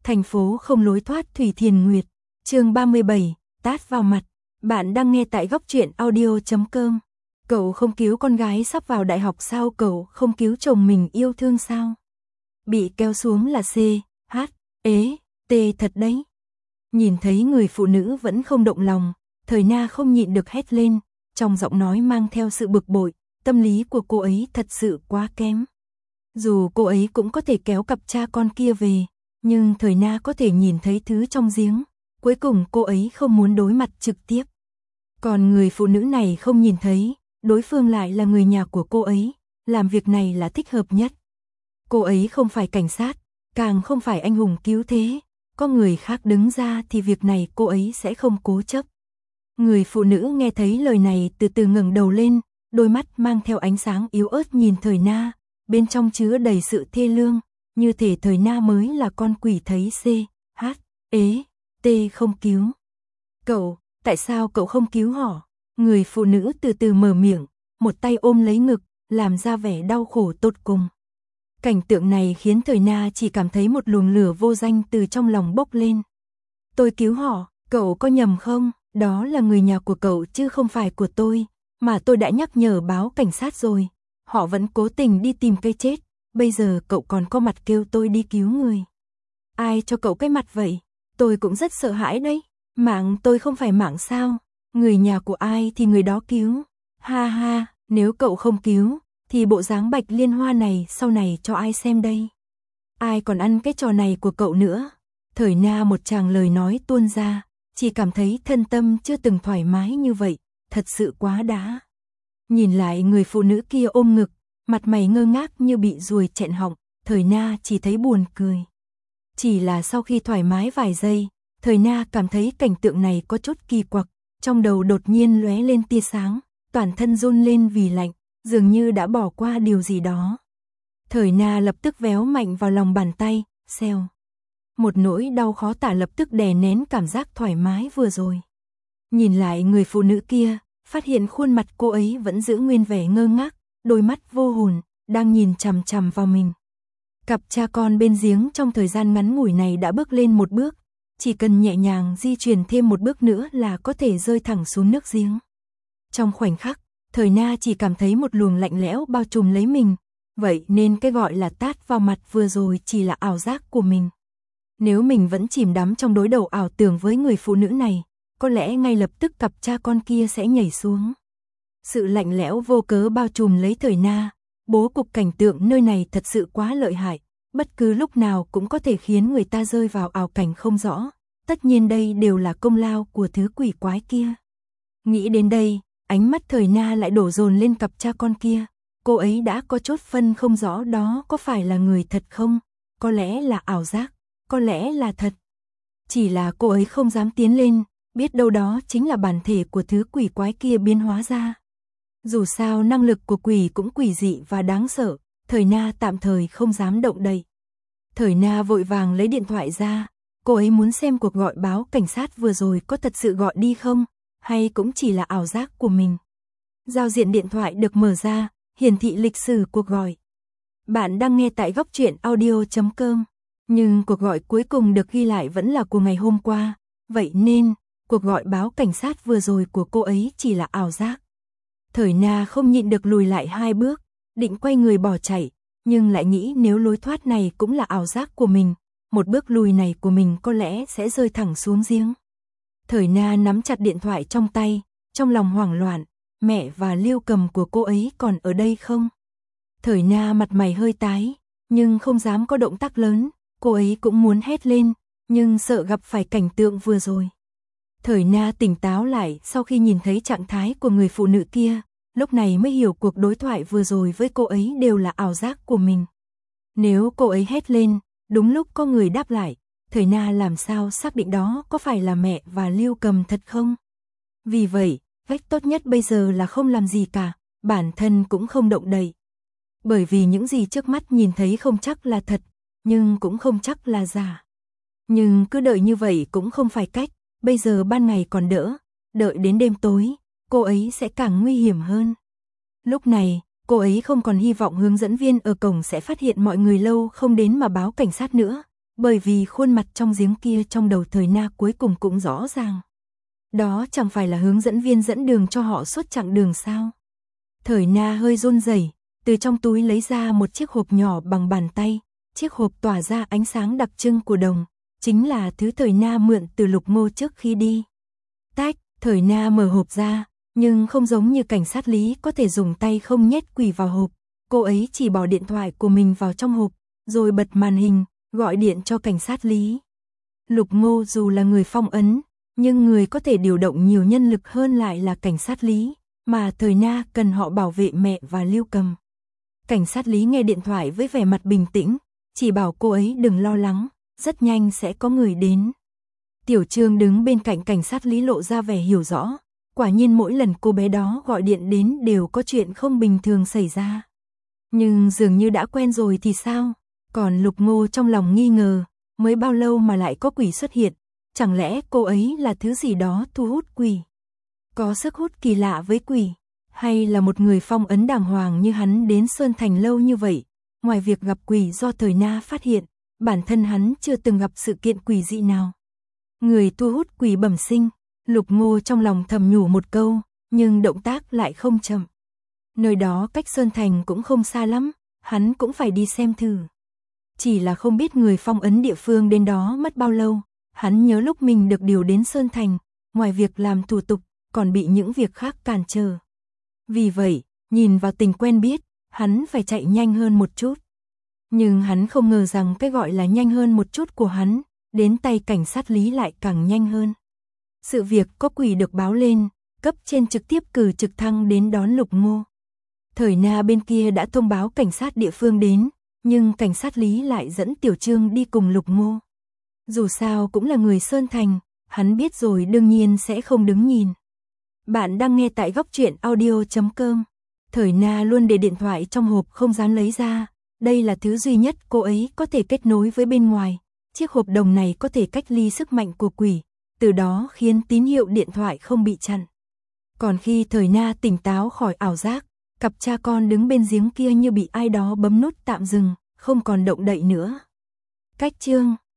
Thành phố không lối thoát Thủy Thiền Nguyệt, chương 37, tát vào mặt. Bạn đang nghe tại góc truyện audio.com. Cậu không cứu con gái sắp vào đại học sao? Cậu không cứu chồng mình yêu thương sao? Bị kéo xuống là C, H, ế, T thật đấy. Nhìn thấy người phụ nữ vẫn không động lòng, Thời Na không nhịn được hét lên, trong giọng nói mang theo sự bực bội, tâm lý của cô ấy thật sự quá kém. Dù cô ấy cũng có thể kéo cặp cha con kia về, nhưng Thời Na có thể nhìn thấy thứ trong giếng, cuối cùng cô ấy không muốn đối mặt trực tiếp. Còn người phụ nữ này không nhìn thấy, đối phương lại là người nhà của cô ấy, làm việc này là thích hợp nhất. Cô ấy không phải cảnh sát, càng không phải anh hùng cứu thế, có người khác đứng ra thì việc này cô ấy sẽ không cố chấp. Người phụ nữ nghe thấy lời này từ từ ngẩng đầu lên, đôi mắt mang theo ánh sáng yếu ớt nhìn Thời Na, bên trong chứa đầy sự thê lương, như thể Thời Na mới là con quỷ thấy C, H, ế, T không cứu. Cậu, tại sao cậu không cứu họ? Người phụ nữ từ từ mở miệng, một tay ôm lấy ngực, làm ra vẻ đau khổ tột cùng. Cảnh tượng này khiến Thời Na chỉ cảm thấy một luồng lửa vô danh từ trong lòng bốc lên. Tôi cứu họ, cậu có nhầm không? Đó là người nhà của cậu chứ không phải của tôi, mà tôi đã nhắc nhở báo cảnh sát rồi. Họ vẫn cố tình đi tìm cái chết, bây giờ cậu còn có mặt kêu tôi đi cứu người. Ai cho cậu cái mặt vậy? Tôi cũng rất sợ hãi đấy. Mạng tôi không phải mạng sao? Người nhà của ai thì người đó cứu. Ha ha, nếu cậu không cứu, thì bộ dáng Bạch Liên Hoa này sau này cho ai xem đây? Ai còn ăn cái trò này của cậu nữa? Thời Na một tràng lời nói tuôn ra, chỉ cảm thấy thân tâm chưa từng thoải mái như vậy, thật sự quá đã. Nhìn lại người phụ nữ kia ôm ngực, mặt mày ngơ ngác như bị ruồi chẹn họng, Thời Na chỉ thấy buồn cười. Chỉ là sau khi thoải mái vài giây, Thời Na cảm thấy cảnh tượng này có chút kỳ quặc, trong đầu đột nhiên lóe lên tia sáng, toàn thân run lên vì lạnh, dường như đã bỏ qua điều gì đó. Thời Na lập tức véo mạnh vào lòng bàn tay, xèo. Một nỗi đau khó tả lập tức đè nén cảm giác thoải mái vừa rồi. Nhìn lại người phụ nữ kia, phát hiện khuôn mặt cô ấy vẫn giữ nguyên vẻ ngơ ngác, đôi mắt vô hồn, đang nhìn chằm chằm vào mình. Cặp cha con bên giếng trong thời gian ngắn ngủi này đã bước lên một bước, chỉ cần nhẹ nhàng di chuyển thêm một bước nữa là có thể rơi thẳng xuống nước giếng. Trong khoảnh khắc, Thời Na chỉ cảm thấy một luồng lạnh lẽo bao trùm lấy mình, vậy nên cái gọi là tát vào mặt vừa rồi chỉ là ảo giác của mình. Nếu mình vẫn chìm đắm trong đối đầu ảo tưởng với người phụ nữ này, có lẽ ngay lập tức cặp cha con kia sẽ nhảy xuống. Sự lạnh lẽo vô cớ bao trùm lấy Thời Na, bố cục cảnh tượng nơi này thật sự quá lợi hại, bất cứ lúc nào cũng có thể khiến người ta rơi vào ảo cảnh không rõ, tất nhiên đây đều là công lao của thứ quỷ quái kia. Nghĩ đến đây, ánh mắt Thời Na lại đổ dồn lên cặp cha con kia, cô ấy đã có chốt phân không rõ đó có phải là người thật không, có lẽ là ảo giác, có lẽ là thật. Chỉ là cô ấy không dám tiến lên, biết đâu đó chính là bản thể của thứ quỷ quái kia biến hóa ra. Dù sao năng lực của quỷ cũng quỷ dị và đáng sợ, Thời Na tạm thời không dám động đậy. Thời Na vội vàng lấy điện thoại ra, cô ấy muốn xem cuộc gọi báo cảnh sát vừa rồi có thật sự gọi đi không, hay cũng chỉ là ảo giác của mình. Giao diện điện thoại được mở ra, hiển thị lịch sử cuộc gọi. Bạn đang nghe tại góc truyện audio.com, nhưng cuộc gọi cuối cùng được ghi lại vẫn là của ngày hôm qua, vậy nên cuộc gọi báo cảnh sát vừa rồi của cô ấy chỉ là ảo giác. Thời Na không nhịn được lùi lại 2 bước, định quay người bỏ chạy, nhưng lại nghĩ nếu lối thoát này cũng là ảo giác của mình, một bước lùi này của mình có lẽ sẽ rơi thẳng xuống giếng. Thời Na nắm chặt điện thoại trong tay, trong lòng hoảng loạn, mẹ và Liêu Cầm của cô ấy còn ở đây không? Thời Na mặt mày hơi tái, nhưng không dám có động tác lớn, cô ấy cũng muốn hét lên, nhưng sợ gặp phải cảnh tượng vừa rồi. Thời Na tỉnh táo lại sau khi nhìn thấy trạng thái của người phụ nữ kia, lúc này mới hiểu cuộc đối thoại vừa rồi với cô ấy đều là ảo giác của mình. Nếu cô ấy hét lên, đúng lúc có người đáp lại, Thời Na làm sao xác định đó có phải là mẹ và Liêu Cầm thật không? Vì vậy, cách tốt nhất bây giờ là không làm gì cả, bản thân cũng không động đậy. Bởi vì những gì trước mắt nhìn thấy không chắc là thật, nhưng cũng không chắc là giả. Nhưng cứ đợi như vậy cũng không phải cách, bây giờ ban ngày còn đỡ, đợi đến đêm tối, cô ấy sẽ càng nguy hiểm hơn. Lúc này, cô ấy không còn hy vọng hướng dẫn viên ở cổng sẽ phát hiện mọi người lâu không đến mà báo cảnh sát nữa, bởi vì khuôn mặt trong giếng kia trong đầu Thời Na cuối cùng cũng rõ ràng. Đó chẳng phải là hướng dẫn viên dẫn đường cho họ suốt chặng đường sao? Thời Na hơi run rẩy, từ trong túi lấy ra một chiếc hộp nhỏ bằng bàn tay, chiếc hộp tỏa ra ánh sáng đặc trưng của đồng, chính là thứ Thời Na mượn từ Lục Ngô trước khi đi. Tách, Thời Na mở hộp ra, nhưng không giống như cảnh sát Lý có thể dùng tay không nhét quỷ vào hộp, cô ấy chỉ bỏ điện thoại của mình vào trong hộp, rồi bật màn hình, gọi điện cho cảnh sát Lý. Lục Ngô dù là người phong ấn, nhưng người có thể điều động nhiều nhân lực hơn lại là cảnh sát Lý, mà Thời Na cần họ bảo vệ mẹ và Lưu Cầm. Cảnh sát Lý nghe điện thoại với vẻ mặt bình tĩnh, chỉ bảo cô ấy đừng lo lắng, rất nhanh sẽ có người đến. Tiểu Trương đứng bên cạnh cảnh sát Lý lộ ra vẻ hiểu rõ, quả nhiên mỗi lần cô bé đó gọi điện đến đều có chuyện không bình thường xảy ra. Nhưng dường như đã quen rồi thì sao? Còn Lục Ngô trong lòng nghi ngờ, mới bao lâu mà lại có quỷ xuất hiện, chẳng lẽ cô ấy là thứ gì đó thu hút quỷ? Có sức hút kỳ lạ với quỷ, hay là một người phong ấn đàng hoàng như hắn đến Sơn Thành lâu như vậy, ngoài việc gặp quỷ do Thời Na phát hiện, bản thân hắn chưa từng gặp sự kiện quỷ dị nào. Người thu hút quỷ bẩm sinh, Lục Ngô trong lòng thầm nhủ một câu, nhưng động tác lại không chậm. Nơi đó cách Sơn Thành cũng không xa lắm, hắn cũng phải đi xem thử. Chỉ là không biết người phong ấn địa phương đến đó mất bao lâu, hắn nhớ lúc mình được điều đến Sơn Thành, ngoài việc làm thủ tục, còn bị những việc khác cản trở. Vì vậy, nhìn vào tình quen biết, hắn phải chạy nhanh hơn một chút. Nhưng hắn không ngờ rằng cái gọi là nhanh hơn một chút của hắn, đến tay cảnh sát Lý lại càng nhanh hơn. Sự việc có quỷ được báo lên, cấp trên trực tiếp cử trực thăng đến đón Lục Ngô. Thời Na bên kia đã thông báo cảnh sát địa phương đến, nhưng cảnh sát Lý lại dẫn Tiểu Trương đi cùng Lục Ngô. Dù sao cũng là người Sơn Thành, hắn biết rồi đương nhiên sẽ không đứng nhìn. Bạn đang nghe tại góc truyện audio.com. Thời Na luôn để điện thoại trong hộp không dám lấy ra, đây là thứ duy nhất cô ấy có thể kết nối với bên ngoài. Chiếc hộp đồng này có thể cách ly sức mạnh của quỷ, từ đó khiến tín hiệu điện thoại không bị chặn. Còn khi Thời Na tỉnh táo khỏi ảo giác, cặp cha con đứng bên giếng kia như bị ai đó bấm nút tạm dừng, không còn động đậy nữa. Cách chương